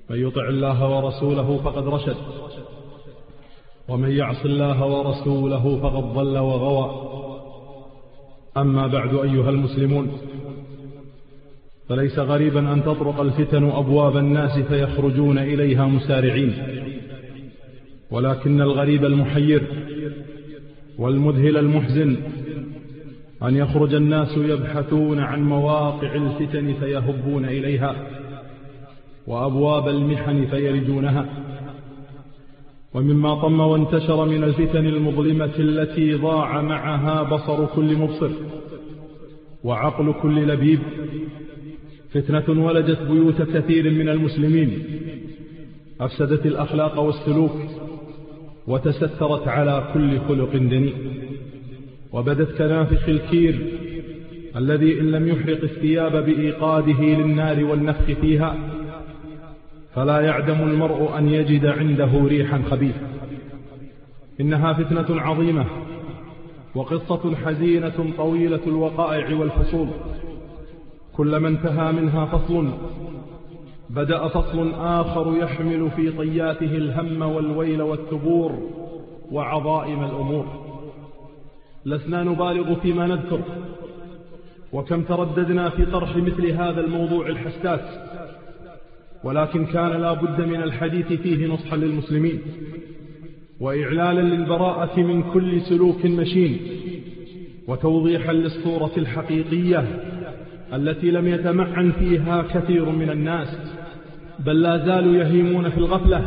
من يطع الله ورسوله فقد رشد، ومن يعص الله ورسوله فقد ضل وغوى. أما بعد أيها المسلمون، فليس غريبا أن تطرق الفتن أبواب الناس فيخرجون إليها مسارعين، ولكن الغريب المحير والمذهل المحزن أن يخرج الناس يبحثون عن مواقع الفتن فيهبون إليها، وأبواب المحن فيردونها. ومما طم وانتشر من الفتن المظلمة التي ضاع معها بصر كل مبصر وعقل كل لبيب، فتنة ولدت بيوت كثير من المسلمين، أفسدت الأخلاق والسلوك، وتسترت على كل خلق دنيء، وبدت كنافخ الكير الذي إن لم يحرق الثياب بإيقاده للنار والنفخ فيها فلا يعدم المرء أن يجد عنده ريحا خبيثة. إنها فتنة عظيمة وقصة حزينة طويلة الوقائع والفصول، كلما انتهى منها فصل بدأ فصل آخر يحمل في طياته الهم والويل والثبور وعظائم الأمور. لسنا نبالغ فيما نذكر، وكم ترددنا في طرح مثل هذا الموضوع الحساس، ولكن كان لا بد من الحديث فيه نصحا للمسلمين، وإعلالا للبراءة من كل سلوك مشين، وتوضيحا للصورة الحقيقية التي لم يتمعن فيها كثير من الناس، بل لا زالوا يهيمون في الغفلة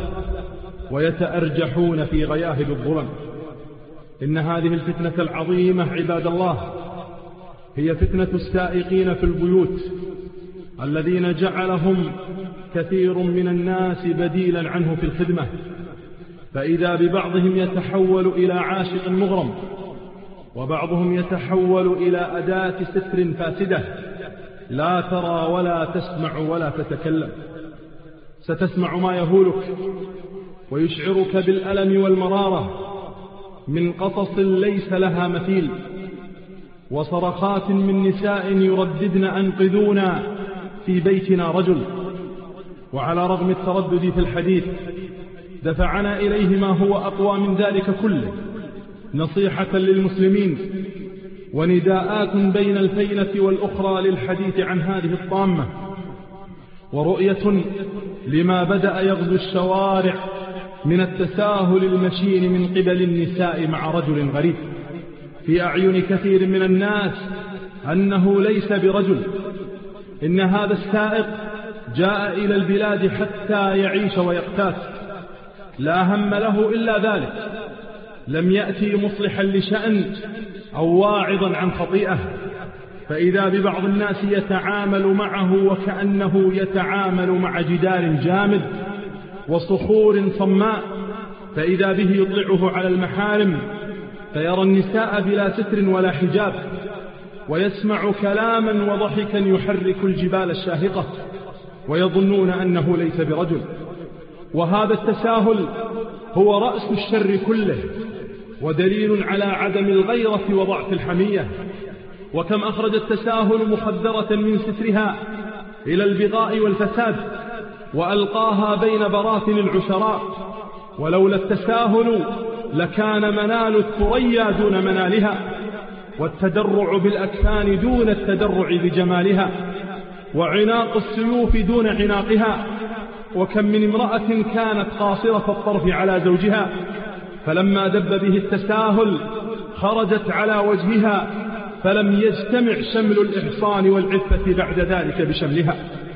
ويتأرجحون في غياهب الظلم. إن هذه الفتنة العظيمة عباد الله هي فتنة السائقين في البيوت، الذين جعلهم كثير من الناس بديلا عنه في الخدمة، فإذا ببعضهم يتحول إلى عاشق مغرم، وبعضهم يتحول إلى أداة ستر فاسدة لا ترى ولا تسمع ولا تتكلم. ستسمع ما يهولك ويشعرك بالألم والمرارة من قصص ليس لها مثيل، وصرخات من نساء يرددن أنقذونا في بيتنا رجل. وعلى رغم التردد في الحديث دفعنا إليه ما هو أقوى من ذلك كله، نصيحة للمسلمين ونداءات بين الفينة والأخرى للحديث عن هذه الطامة، ورؤية لما بدأ يغزو الشوارع من التساهل المشين من قبل النساء مع رجل غريب، في أعين كثير من الناس أنه ليس برجل. إن هذا السائق جاء إلى البلاد حتى يعيش ويقتات، لا هم له إلا ذلك، لم يأتي مصلحا لشأن أو واعظا عن خطيئة. فإذا ببعض الناس يتعامل معه وكأنه يتعامل مع جدار جامد وصخور صماء، فإذا به يطلعه على المحارم فيرى النساء بلا ستر ولا حجاب، ويسمع كلاما وضحكا يحرك الجبال الشاهقة، ويظنون أنه ليس برجل. وهذا التساهل هو رأس الشر كله، ودليل على عدم الغيرة وضعف الحمية. وكم أخرج التساهل مخدرة من سترها إلى البغاء والفساد، وألقاها بين براثن العشراء. ولولا التساهل لكان منال الثريا دون منالها، والتدرع بالأكفان دون التدرع بجمالها، وعناق السيوف دون عناقها. وكم من امرأة كانت قاصرة الطرف على زوجها، فلما دب به التساهل خرجت على وجهها، فلم يجتمع شمل الإحصان والعفة بعد ذلك بشملها.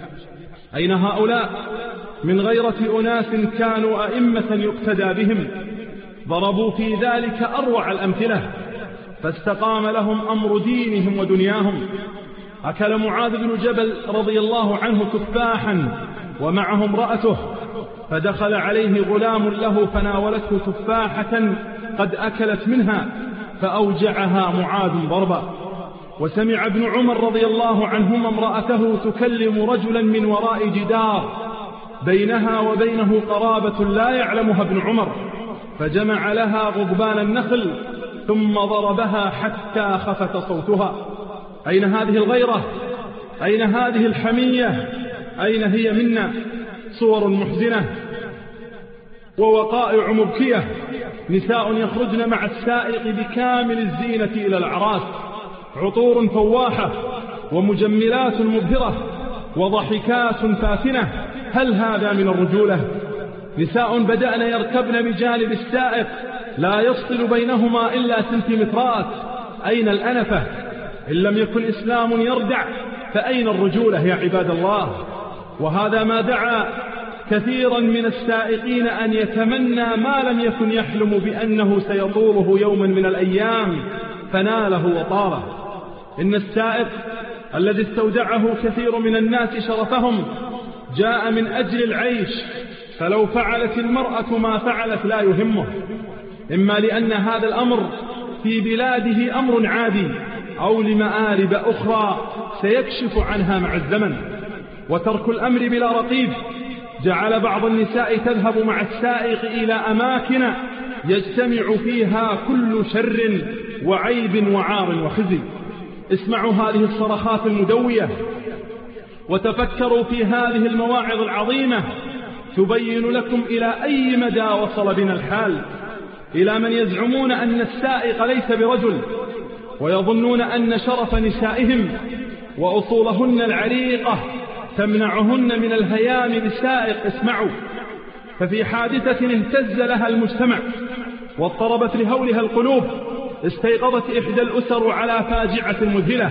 أين هؤلاء من غيرة أناس كانوا أئمة يقتدى بهم؟ ضربوا في ذلك أروع الأمثلة، فاستقام لهم أمر دينهم ودنياهم. أكل معاذ بن جبل رضي الله عنه تفاحا ومعه امرأته، فدخل عليه غلام له فناولته تفاحة قد أكلت منها فأوجعها معاذ ضربا. وسمع ابن عمر رضي الله عنهما امرأته تكلم رجلا من وراء جدار بينها وبينه قرابة لا يعلمها ابن عمر، فجمع لها غضبان النخل ثم ضربها حتى خفت صوتها. أين هذه الغيرة؟ أين هذه الحمية؟ أين هي منا؟ صور محزنة ووقائع مبكية، نساء يخرجن مع السائق بكامل الزينة إلى الأعراس، عطور فواحة ومجملات مبهرة وضحكات فاتنة. هل هذا من الرجولة؟ نساء بدأن يركبن بجانب السائق لا يفصل بينهما إلا سنتيمترات. أين الأنفة؟ إن لم يكن إسلام يردع فأين الرجولة يا عباد الله؟ وهذا ما دعا كثيرا من السائقين أن يتمنى ما لم يكن يحلم بأنه سيطوله يوما من الأيام فناله وطاره. إن السائق الذي استودعه كثير من الناس شرفهم جاء من أجل العيش، فلو فعلت المرأة ما فعلت لا يهمه، إما لأن هذا الأمر في بلاده أمر عادي، أو لمآرب أخرى سيكشف عنها مع الزمن. وترك الأمر بلا رقيب جعل بعض النساء تذهب مع السائق إلى أماكن يجتمع فيها كل شر وعيب وعار وخزي. اسمعوا هذه الصرخات المدوية وتفكروا في هذه المواعظ العظيمة تبين لكم إلى أي مدى وصل بنا الحال، إلى من يزعمون أن السائق ليس برجل، ويظنون أن شرف نسائهم وأصولهن العريقة تمنعهن من الهيام بالسائق. اسمعوا، ففي حادثة اهتز لها المجتمع واضطربت لهولها القلوب، استيقظت إحدى الأسر على فاجعة مذهلة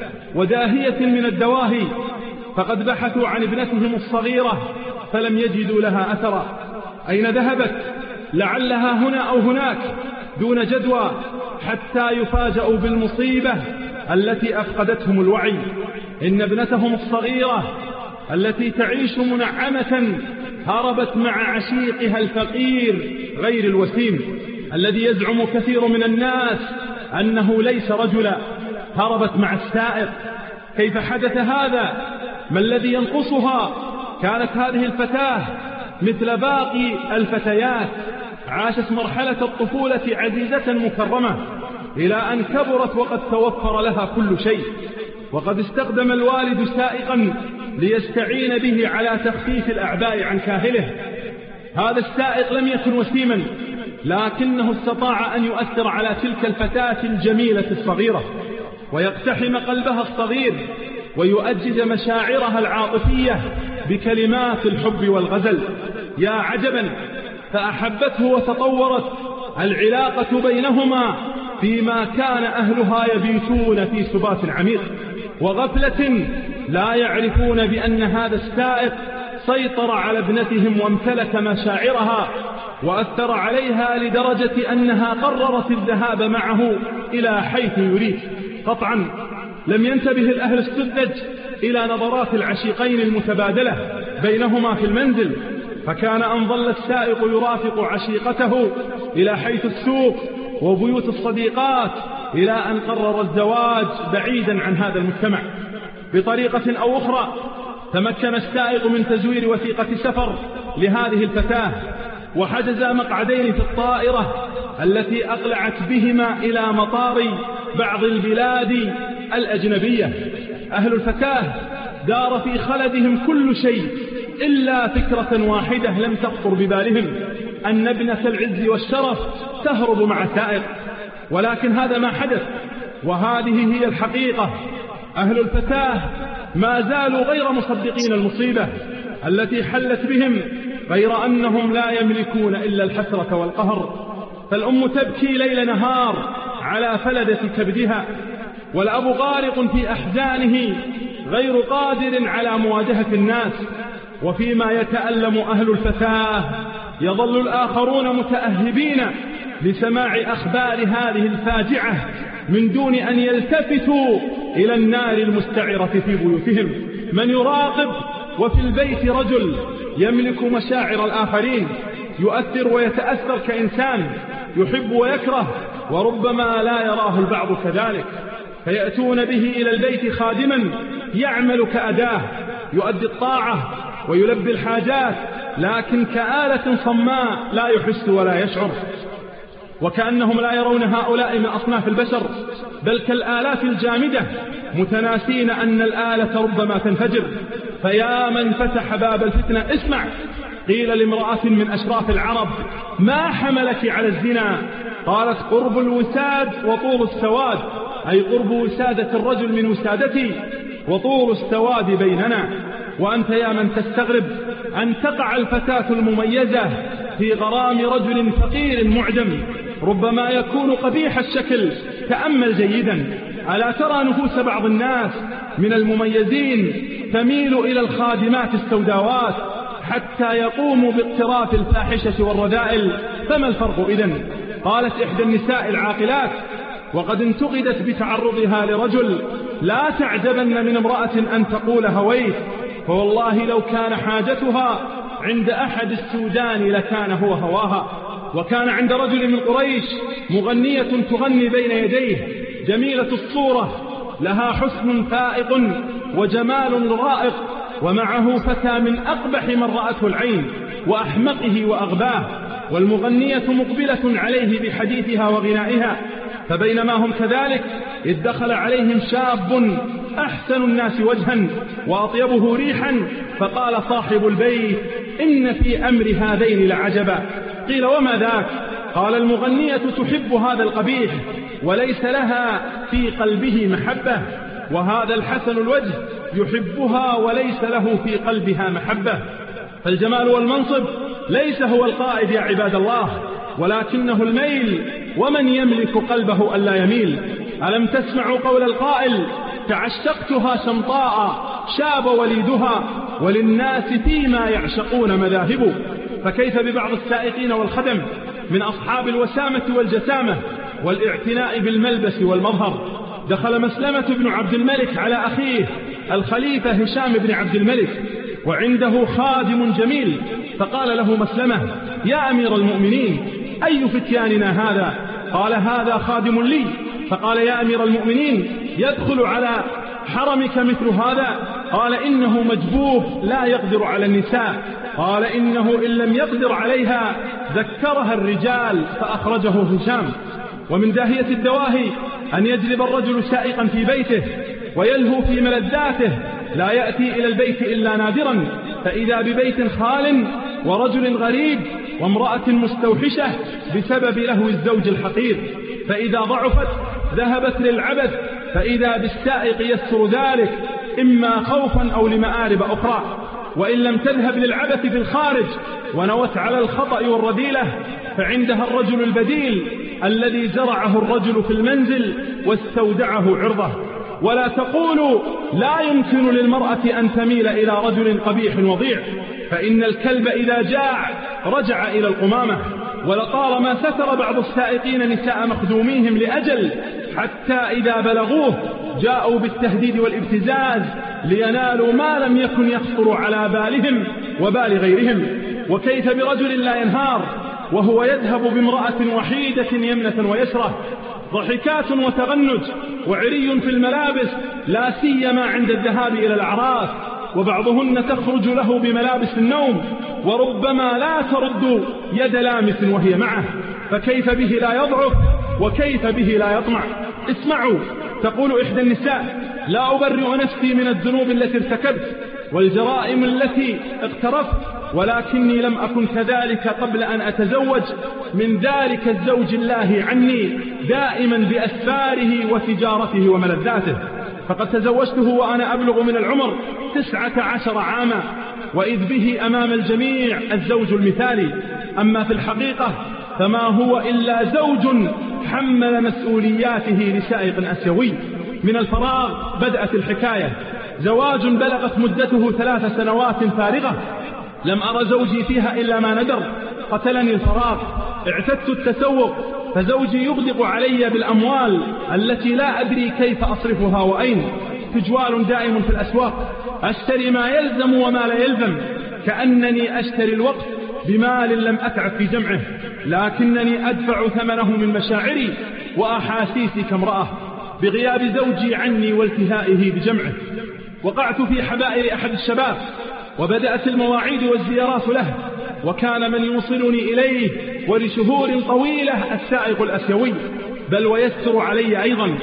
وداهية من الدواهي، فقد بحثوا عن ابنتهم الصغيرة فلم يجدوا لها أثرا. أين ذهبت؟ لعلها هنا أو هناك دون جدوى، حتى يفاجأوا بالمصيبة التي أفقدتهم الوعي. إن ابنتهم الصغيرة التي تعيش منعمة هربت مع عشيقها الفقير غير الوسيم الذي يزعم كثير من الناس أنه ليس رجلا، هربت مع السائق. كيف حدث هذا؟ ما الذي ينقصها؟ كانت هذه الفتاة مثل باقي الفتيات، عاشت مرحلة الطفولة عزيزة مكرمة إلى أن كبرت وقد توفر لها كل شيء، وقد استخدم الوالد سائقا ليستعين به على تخفيف الأعباء عن كاهله. هذا السائق لم يكن وسيما، لكنه استطاع أن يؤثر على تلك الفتاة الجميلة الصغيرة ويقتحم قلبها الصغير ويؤجج مشاعرها العاطفية بكلمات الحب والغزل. يا عجبا، فأحبته وتطورت العلاقة بينهما فيما كان أهلها يبيتون في سبات عميق وغفلة، لا يعرفون بأن هذا السائق سيطر على ابنتهم وامتلك مشاعرها وأثر عليها لدرجة أنها قررت الذهاب معه إلى حيث يريد. قطعا لم ينتبه الأهل السذج إلى نظرات العشيقين المتبادلة بينهما في المنزل، فكان أن ظل السائق يرافق عشيقته إلى حيث السوق وبيوت الصديقات إلى أن قرر الزواج بعيدا عن هذا المجتمع. بطريقة أو أخرى تمكن السائق من تزوير وثيقة سفر لهذه الفتاة، وحجز مقعدين في الطائرة التي أقلعت بهما إلى مطار بعض البلاد الأجنبية. أهل الفتاة دار في خلدهم كل شيء إلا فكرة واحدة لم تخطر ببالهم، أن ابنة العز والشرف تهرب مع سائق. ولكن هذا ما حدث، وهذه هي الحقيقة. أهل الفتاة ما زالوا غير مصدقين المصيبة التي حلت بهم، غير أنهم لا يملكون إلا الحسرة والقهر. فالأم تبكي ليل نهار على فلدة كبدها، والأب غارق في أحزانه غير قادر على مواجهة الناس. وفيما يتألم أهل الفتاة يظل الآخرون متأهبين لسماع أخبار هذه الفاجعة من دون أن يلتفتوا إلى النار المستعرة في بيوتهم. من يراقب وفي البيت رجل يملك مشاعر الآخرين، يؤثر ويتأثر كإنسان، يحب ويكره، وربما لا يراه البعض كذلك، فيأتون به إلى البيت خادما يعمل كأداة، يؤدي الطاعة ويلبي الحاجات، لكن كآلة صماء لا يحس ولا يشعر، وكأنهم لا يرون هؤلاء من أصناف البشر، بل كالآلات الجامدة، متناسين أن الآلة ربما تنفجر. فيا من فتح باب الفتنة. اسمع، قيل لامرأة من أشراف العرب: ما حملك على الزنا؟ قالت: قرب الوساد وطول السواد، أي قرب وسادة الرجل من وسادتي وطول السواد بيننا. وأنت يا من تستغرب أن تقع الفتاة المميزة في غرام رجل فقير معدم ربما يكون قبيح الشكل. تأمل جيدا، ألا ترى نفوس بعض الناس من المميزين تميل إلى الخادمات السوداوات حتى يقوموا باقتراف الفاحشة والرذائل؟ فما الفرق إذن؟ قالت إحدى النساء العاقلات وقد انتقدت بتعرضها لرجل: لا تعجبن من امرأة أن تقول هويت، فوالله لو كان حاجتها عند أحد السودان لكان هو هواها. وكان عند رجل من قريش مغنية تغني بين يديه، جميلة الصورة، لها حسن فائق وجمال رائق، ومعه فتى من أقبح من رأته العين وأحمقه وأغباه، والمغنية مقبلة عليه بحديثها وغنائها. فبينما هم كذلك إذ دخل عليهم شاب أحسن الناس وجها وأطيبه ريحا، فقال صاحب البيت: إن في أمر هذين لعجبا. قيل: وما ذاك؟ قال: المغنية تحب هذا القبيح وليس لها في قلبه محبة، وهذا الحسن الوجه يحبها وليس له في قلبها محبة. فالجمال والمنصب ليس هو القائد يا عباد الله، ولكنه الميل، ومن يملك قلبه ألا يميل. ألم تسمعوا قول القائل: تعشقتها شمطاء شاب وليدها، وللناس فيما يعشقون مذاهب. فكيف ببعض السائقين والخدم من أصحاب الوسامة والجسامة والاعتناء بالملبس والمظهر؟ دخل مسلمة بن عبد الملك على أخيه الخليفة هشام بن عبد الملك وعنده خادم جميل، فقال له مسلمة: يا أمير المؤمنين، أي فتياننا هذا؟ قال: هذا خادم لي. فقال: يا أمير المؤمنين، يدخل على حرمك مثل هذا؟ قال: إنه مجبوه لا يقدر على النساء. قال: إنه إن لم يقدر عليها ذكرها الرجال. فأخرجه هشام. ومن داهية الدواهي أن يجلب الرجل سائقا في بيته ويلهو في ملذاته، لا يأتي إلى البيت إلا نادرا، فإذا ببيت خال ورجل غريب وامرأة مستوحشة بسبب لهو الزوج الحقير، فإذا ضعفت ذهبت للعبث، فإذا بالسائق يسر ذلك إما خوفا أو لمآرب أخرى. وإن لم تذهب للعبث في الخارج ونوت على الخطأ والرذيلة، فعندها الرجل البديل الذي زرعه الرجل في المنزل واستودعه عرضه. ولا تقولوا لا يمكن للمرأة أن تميل إلى رجل قبيح وضيع، فإن الكلب إذا جاع رجع إلى القمامة. ولطالما ستر بعض السائقين نساء مخدوميهم لأجل حتى إذا بلغوه جاءوا بالتهديد والابتزاز لينالوا ما لم يكن يخطر على بالهم وبال غيرهم. وكيف برجل لا ينهار وهو يذهب بامرأة وحيدة يمنة ويسرة، ضحكات وتغنج وعري في الملابس، لا سيما عند الذهاب إلى الأعراس، وبعضهن تخرج له بملابس النوم وربما لا ترد يد لامس وهي معه، فكيف به لا يضعف وكيف به لا يطمع؟ اسمعوا، تقول إحدى النساء: لا أبرئ نفسي من الذنوب التي ارتكبت والجرائم التي اقترفت، ولكني لم أكن كذلك قبل أن أتزوج من ذلك الزوج الله عني دائما بأسفاره وتجارته وملذاته، فقد تزوجته وأنا أبلغ من العمر 19 عاما، وإذ به أمام الجميع الزوج المثالي. أما في الحقيقة فما هو إلا زوج حمل مسؤولياته لسائق أسيوي. من الفراغ بدأت الحكاية. زواج بلغت مدته 3 سنوات فارغة، لم أرى زوجي فيها إلا ما ندر، قتلني الفراغ. اعتدت التسوق، فزوجي يغدق علي بالأموال التي لا أدري كيف أصرفها وأين. تجوال دائم في الأسواق، أشتري ما يلزم وما لا يلزم، كأنني أشتري الوقت بمال لم أتعب في جمعه، لكنني أدفع ثمنه من مشاعري وأحاسيسي كامرأة بغياب زوجي عني والتهائه بجمعه. وقعت في حبائل أحد الشباب، وبدأت المواعيد والزيارات له، وكان من يوصلني إليه ولشهور طويلة السائق الأسيوي، بل ويسر علي أيضا.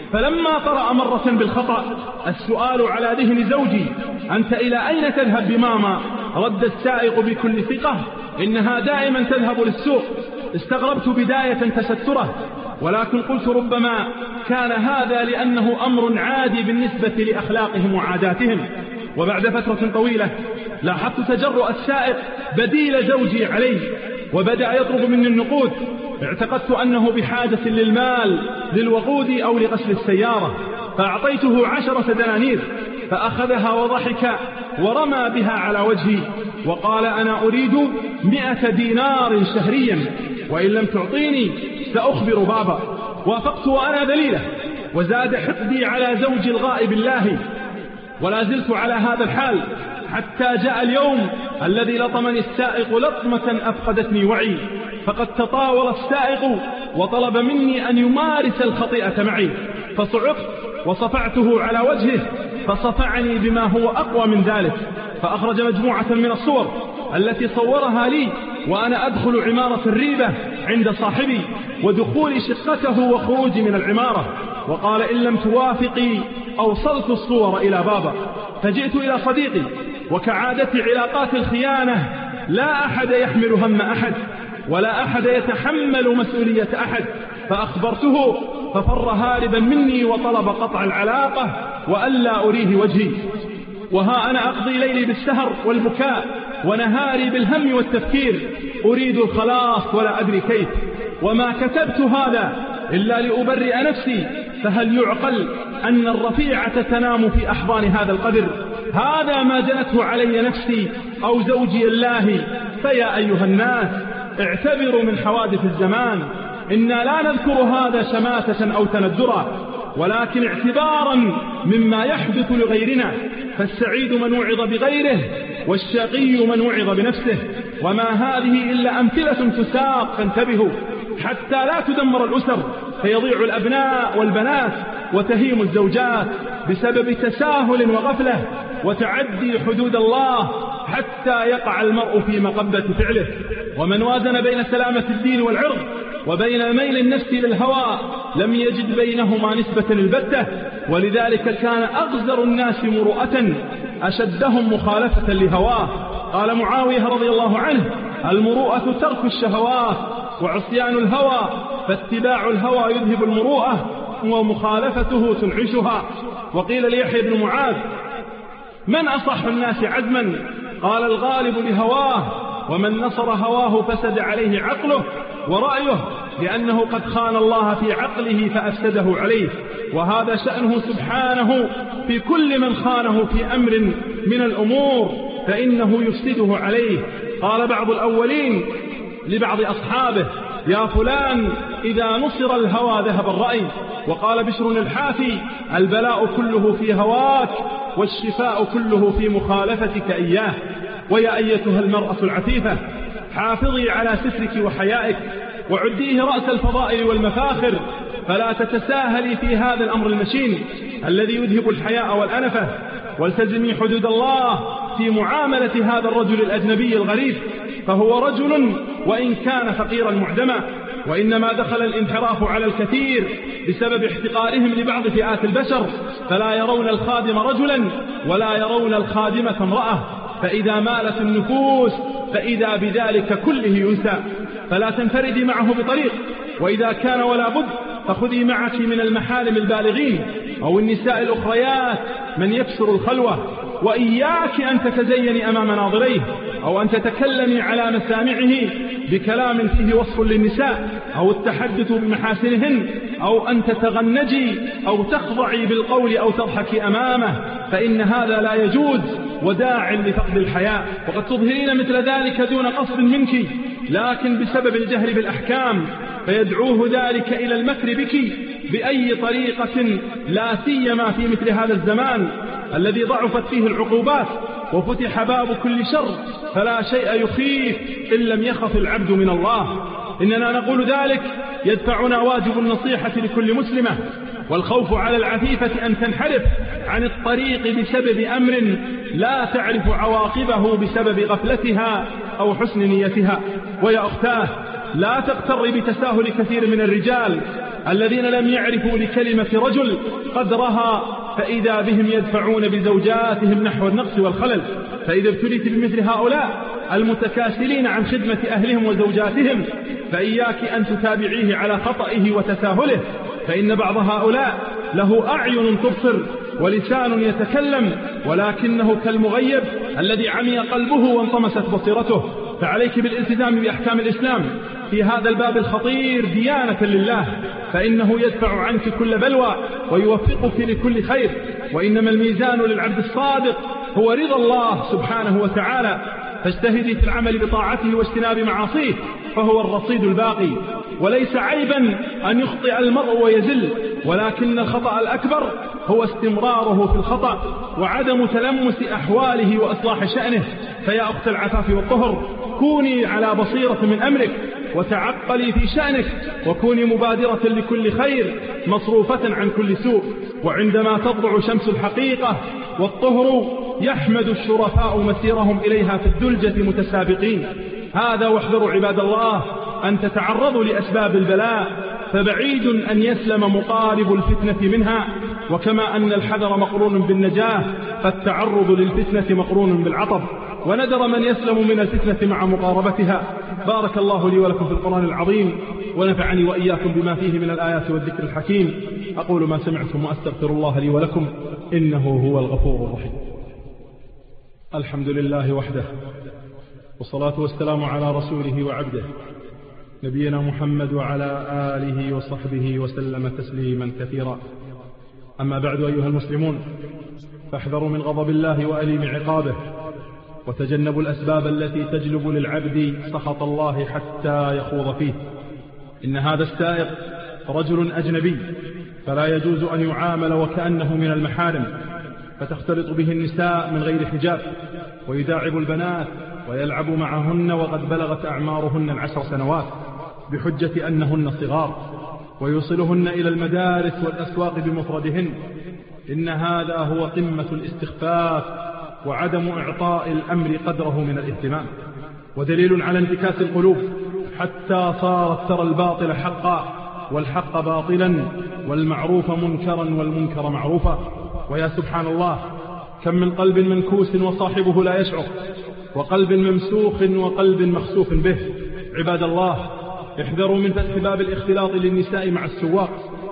فلما طرأ مرة بالخطأ السؤال على ذهن زوجي: أنت إلى أين تذهب بماما؟ رد السائق بكل ثقة: إنها دائما تذهب للسوق. استغربت بداية تستره، ولكن قلت ربما كان هذا لأنه أمر عادي بالنسبة لأخلاقهم وعاداتهم. وبعد فترة طويلة لاحظت تجرؤ السائق بديل زوجي عليه، وبدأ يطلب مني النقود. اعتقدت أنه بحاجة للمال للوقود أو لغسل السيارة، فأعطيته 10 دنانير، فأخذها وضحك ورمى بها على وجهي وقال: أنا أريد 100 دينار شهريا، وإن لم تعطيني سأخبر بابا. وافقت وأنا ذليلة، وزاد حقدي على زوجي الغائب الله، ولا زلت على هذا الحال حتى جاء اليوم الذي لطمني السائق لطمة أفقدتني وعي. فقد تطاول السائق وطلب مني أن يمارس الخطيئة معي، فصعقت وصفعته على وجهه، فصفعني بما هو أقوى من ذلك، فأخرج مجموعة من الصور التي صورها لي وأنا أدخل عمارة الريبة عند صاحبي، ودخول شقته وخروجي من العمارة، وقال: إن لم توافقي أوصلت الصور إلى بابا. فجئت إلى صديقي، وكعادة علاقات الخيانة لا أحد يحمل هم أحد، ولا أحد يتحمل مسؤولية أحد، فأخبرته ففر هاربا مني وطلب قطع العلاقة وألا أريه وجهي. وها أنا أقضي ليلي بالسهر والبكاء، ونهاري بالهم والتفكير، أريد الخلاص ولا أدري كيف. وما كتبت هذا إلا لأبرئ نفسي، فهل يعقل أن الرفيعة تنام في أحضان هذا القدر؟ هذا ما جنته علي نفسي أو زوجي الله. فيا أيها الناس، اعتبروا من حوادث الزمان، إنا لا نذكر هذا شماتة أو تندرا، ولكن اعتبارا مما يحدث لغيرنا. فالسعيد من وعظ بغيره، والشقي من وعظ بنفسه. وما هذه إلا أمثلة تساق، فانتبهوا حتى لا تدمر الأسر، فيضيع الأبناء والبنات، وتهيم الزوجات بسبب تساهل وغفلة وتعدي حدود الله، حتى يقع المرء في مقبة فعله. ومن وازن بين سلامة الدين والعرض وبين ميل النفس للهوى لم يجد بينهما نسبة البتة، ولذلك كان أغزر الناس مروءة أشدهم مخالفة لهواه. قال معاوية رضي الله عنه: المروءة ترك الشهوات وعصيان الهوى، فاتباع الهوى يذهب المروءة ومخالفته تنعشها. وقيل ليحيى بن معاذ: من أصح الناس عزما؟ قال: الغالب لهواه، ومن نصر هواه فسد عليه عقله ورأيه، لأنه قد خان الله في عقله فأفسده عليه. وهذا شأنه سبحانه في كل من خانه في أمر من الأمور، فإنه يفسده عليه. قال بعض الأولين لبعض أصحابه: يا فلان، إذا نصر الهوى ذهب الرأي. وقال بشر الحافي: البلاء كله في هواك، والشفاء كله في مخالفتك إياه. ويا أيتها المرأة العفيفة، حافظي على سترك وحيائك، وعديه رأس الفضائل والمفاخر، فلا تتساهلي في هذا الأمر المشين الذي يذهب الحياء والأنفة. والتزمي حدود الله في معاملة هذا الرجل الأجنبي الغريب، فهو رجل وإن كان فقيرا معدما، وإنما دخل الانحراف على الكثير بسبب احتقارهم لبعض فئات البشر، فلا يرون الخادم رجلا ولا يرون الخادمة امرأة، فإذا مالت النفوس فإذا بذلك كله ينسى. فلا تنفردي معه بطريق، وإذا كان ولا بد فخذي معك من المحارم البالغين أو النساء الأخريات من يكسر الخلوة. وإياك أن تتزيني أمام ناظريه، أو أن تتكلمي على مسامعه بكلام فيه وصف للنساء، أو التحدث بمحاسنهن، أو أن تتغنجي أو تخضعي بالقول أو تضحكي أمامه، فإن هذا لا يجوز وداع لفقد الحياء. وقد تظهرين مثل ذلك دون قصد منك، لكن بسبب الجهل بالأحكام فيدعوه ذلك إلى المكر بك بأي طريقة، لا سيما في مثل هذا الزمان الذي ضعفت فيه العقوبات وفتح باب كل شر، فلا شيء يخيف إن لم يخف العبد من الله. إننا نقول ذلك يدفعنا واجب النصيحة لكل مسلمة، والخوف على العفيفة أن تنحرف عن الطريق بسبب أمر لا تعرف عواقبه بسبب غفلتها أو حسن نيتها. ويا أختاه، لا تغتر بتساهل كثير من الرجال الذين لم يعرفوا لكلمة رجل قدرها، فإذا بهم يدفعون بزوجاتهم نحو النقص والخلل. فإذا ابتليت بمثل هؤلاء المتكاسلين عن خدمة أهلهم وزوجاتهم فإياك أن تتابعيه على خطئه وتساهله، فإن بعض هؤلاء له أعين تبصر ولسان يتكلم ولكنه كالمغيب الذي عمي قلبه وانطمست بصيرته. فعليك بالالتزام بأحكام الإسلام في هذا الباب الخطير ديانة لله، فإنه يدفع عنك كل بلوى ويوفقك لكل خير. وإنما الميزان للعبد الصادق هو رضا الله سبحانه وتعالى، فاجتهدي في العمل بطاعته واجتناب معاصيه فهو الرصيد الباقي. وليس عيبا أن يخطئ المرء ويزل، ولكن الخطأ الأكبر هو استمراره في الخطأ وعدم تلمس أحواله وإصلاح شأنه. فيا أخت العفاف والطهر، كوني على بصيرة من أمرك وتعقلي في شأنك، وكوني مبادرة لكل خير مصروفة عن كل سوء. وعندما تطلع شمس الحقيقة والطهر يحمد الشرفاء مسيرهم إليها في الدلجة متسابقين. هذا واحذروا عباد الله أن تتعرضوا لأسباب البلاء، فبعيد أن يسلم مقارب الفتنة منها. وكما أن الحذر مقرون بالنجاة فالتعرض للفتنة مقرون بالعطب، وندر من يسلم من الفتنة مع مقاربتها. بارك الله لي ولكم في القرآن العظيم، ونفعني وإياكم بما فيه من الآيات والذكر الحكيم. أقول ما سمعتم وأستغفر الله لي ولكم إنه هو الغفور الرحيم. الحمد لله وحده، والصلاة والسلام على رسوله وعبده نبينا محمد وعلى آله وصحبه وسلم تسليما كثيرا. أما بعد أيها المسلمون، فاحذروا من غضب الله وأليم عقابه، وتجنبوا الأسباب التي تجلب للعبد سخط الله حتى يخوض فيه. إن هذا السائق رجل أجنبي، فلا يجوز أن يعامل وكأنه من المحارم، فتختلط به النساء من غير حجاب، ويداعب البنات ويلعب معهن وقد بلغت أعمارهن 10 سنوات بحجة أنهن صغار، ويوصلهن إلى المدارس والأسواق بمفردهن. إن هذا هو قمة الاستخفاف وعدم إعطاء الأمر قدره من الاهتمام، ودليل على انتكاس القلوب حتى صارت ترى الباطل حقا والحق باطلا والمعروف منكرا والمنكر معروفا. ويا سبحان الله، كم من قلب منكوس وصاحبه لا يشعر، وقلب ممسوخ وقلب مخسوف به. عباد الله، احذروا من فتح باب الاختلاط للنساء مع السواق،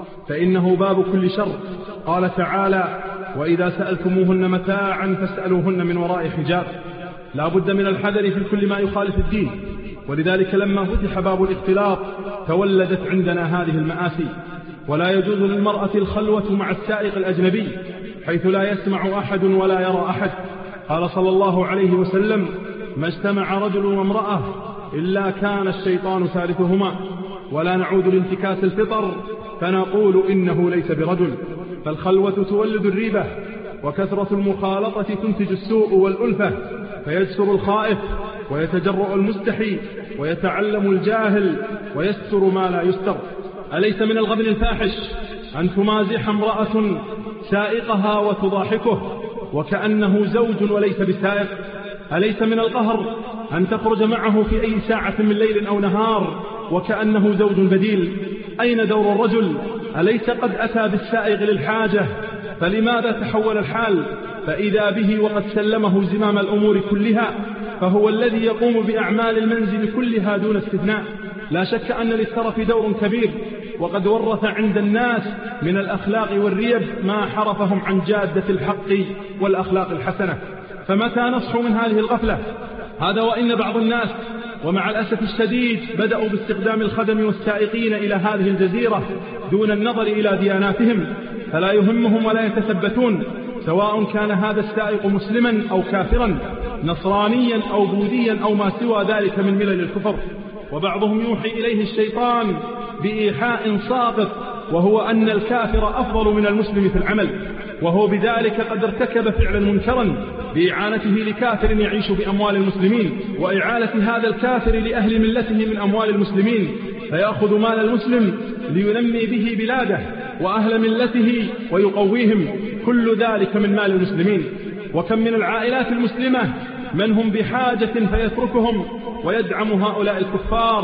فإنه باب كل شر. قال تعالى: وإذا سألتموهن متاعا فاسألوهن من وراء حجاب. لا بد من الحذر في كل ما يخالف الدين، ولذلك لما فتح باب الاختلاط تولدت عندنا هذه المآسي. ولا يجوز للمرأة الخلوة مع السائق الأجنبي حيث لا يسمع أحد ولا يرى أحد. قال صلى الله عليه وسلم: ما اجتمع رجل وامرأة إلا كان الشيطان ثالثهما. ولا نعود لانتكاس الفطر فنقول إنه ليس برجل، فالخلوة تولد الريبة، وكثرة المخالطة تنتج السوء والألفة، فيجسر الخائف ويتجرأ المستحي ويتعلم الجاهل ويستر ما لا يستر. أليس من الغبن الفاحش أن تمازح امرأة سائقها وتضاحكه وكأنه زوج وليس بسائق؟ أليس من القهر أن تخرج معه في أي ساعة من ليل أو نهار وكأنه زوج بديل؟ أين دور الرجل؟ أليس قد أتى بالسائق للحاجة؟ فلماذا تحول الحال؟ فإذا به وقد سلمه زمام الأمور كلها، فهو الذي يقوم بأعمال المنزل كلها دون استثناء. لا شك أن للترف دور كبير، وقد ورث عند الناس من الأخلاق والريب ما حرفهم عن جادة الحق والأخلاق الحسنة. فمتى نصح من هذه الغفلة؟ هذا وإن بعض الناس ومع الأسف الشديد بدأوا باستخدام الخدم والسائقين إلى هذه الجزيرة دون النظر إلى دياناتهم، فلا يهمهم ولا يتثبتون سواء كان هذا السائق مسلما أو كافرا، نصرانيا أو بوذيا أو ما سوى ذلك من ملل الكفر. وبعضهم يوحي إليه الشيطان بإيحاء ساقط، وهو أن الكافر أفضل من المسلم في العمل، وهو بذلك قد ارتكب فعلا منكرا بإعانته لكافر يعيش بأموال المسلمين، وإعالة هذا الكافر لأهل ملته من أموال المسلمين، فيأخذ مال المسلم لينمي به بلاده وأهل ملته ويقويهم، كل ذلك من مال المسلمين. وكم من العائلات المسلمة من هم بحاجة فيتركهم ويدعم هؤلاء الكفار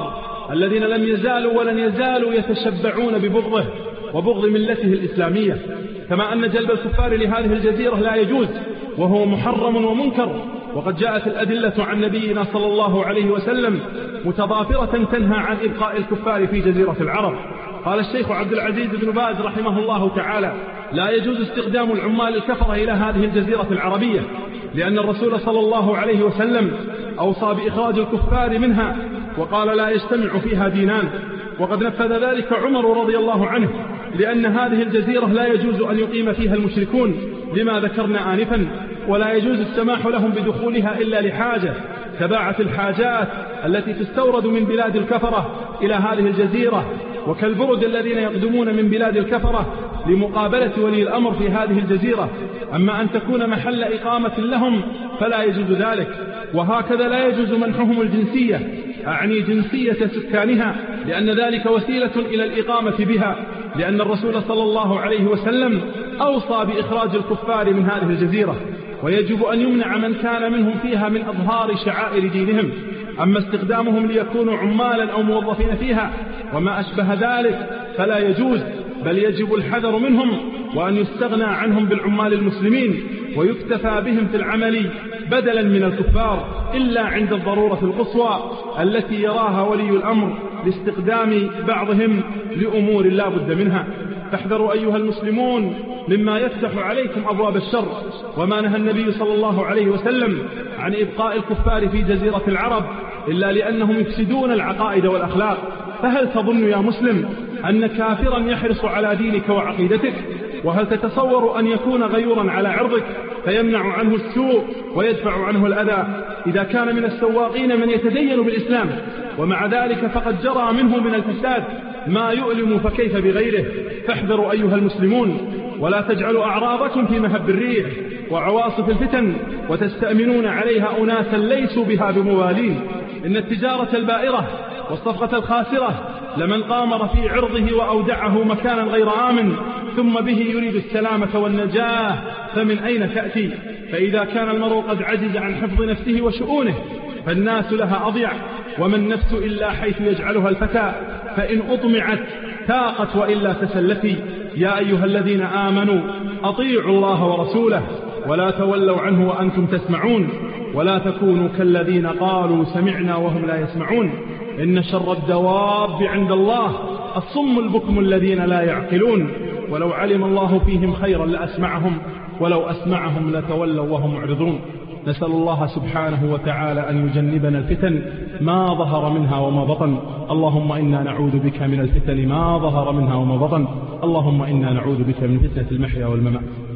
الذين لم يزالوا ولن يزالوا يتشبعون ببغضه وبغض ملته الإسلامية. كما أن جلب الكفار لهذه الجزيرة لا يجوز وهو محرم ومنكر، وقد جاءت الأدلة عن نبينا صلى الله عليه وسلم متضافرة تنهى عن إبقاء الكفار في جزيرة العرب. قال الشيخ عبد العزيز بن باز رحمه الله تعالى: لا يجوز استخدام العمال الكفرة إلى هذه الجزيرة العربية، لأن الرسول صلى الله عليه وسلم أوصى بإخراج الكفار منها وقال: لا يجتمع فيها دينان. وقد نفذ ذلك عمر رضي الله عنه، لأن هذه الجزيرة لا يجوز أن يقيم فيها المشركون لما ذكرنا آنفا، ولا يجوز السماح لهم بدخولها إلا لحاجة كباعة الحاجات التي تستورد من بلاد الكفرة إلى هذه الجزيرة، وكالبرد الذين يقدمون من بلاد الكفرة لمقابلة ولي الأمر في هذه الجزيرة. أما أن تكون محل إقامة لهم فلا يجوز ذلك. وهكذا لا يجوز منحهم الجنسية، أعني جنسية سكانها، لأن ذلك وسيلة إلى الإقامة بها، لأن الرسول صلى الله عليه وسلم أوصى بإخراج الكفار من هذه الجزيرة، ويجب أن يمنع من كان منهم فيها من أظهار شعائر دينهم. أما استخدامهم ليكونوا عمالا أو موظفين فيها وما أشبه ذلك فلا يجوز، بل يجب الحذر منهم، وأن يستغنى عنهم بالعمال المسلمين ويكتفى بهم في العمل بدلا من الكفار، إلا عند الضرورة القصوى التي يراها ولي الأمر لاستخدام بعضهم لأمور لا بد منها. فاحذروا أيها المسلمون مما يفتح عليكم أبواب الشر، وما نهى النبي صلى الله عليه وسلم عن إبقاء الكفار في جزيرة العرب إلا لأنهم يفسدون العقائد والأخلاق. فهل تظن يا مسلم أن كافرا يحرص على دينك وعقيدتك؟ وهل تتصور أن يكون غيورا على عرضك فيمنع عنه السوء ويدفع عنه الأذى؟ إذا كان من السواقين من يتدين بالإسلام ومع ذلك فقد جرى منه من الفساد ما يؤلم، فكيف بغيره؟ فاحذروا أيها المسلمون، ولا تجعلوا أعراضكم في مهب الريح وعواصف الفتن وتستأمنون عليها أناسا ليسوا بها بموالين. إن التجارة البائرة والصفقة الخاسرة لمن قامر في عرضه وأودعه مكانا غير آمن ثم به يريد السلامة والنجاة، فمن أين تأتي؟ فإذا كان المرء قد عجز عن حفظ نفسه وشؤونه فالناس لها أضيع، وما النفس إلا حيث يجعلها الفتى، فإن أطمعت تاقت وإلا تسلتي. يا أيها الذين آمنوا أطيعوا الله ورسوله ولا تولوا عنه وأنتم تسمعون، ولا تكونوا كالذين قالوا سمعنا وهم لا يسمعون. إن شر الدواب عند الله الصم البكم الذين لا يعقلون، ولو علم الله فيهم خيرا لأسمعهم ولو أسمعهم لتولوا وهم معرضون. نسأل الله سبحانه وتعالى أن يجنبنا الفتن ما ظهر منها وما بطن. اللهم إنا نعوذ بك من الفتن ما ظهر منها وما بطن. اللهم إنا نعوذ بك من فتنة المحيا والممات.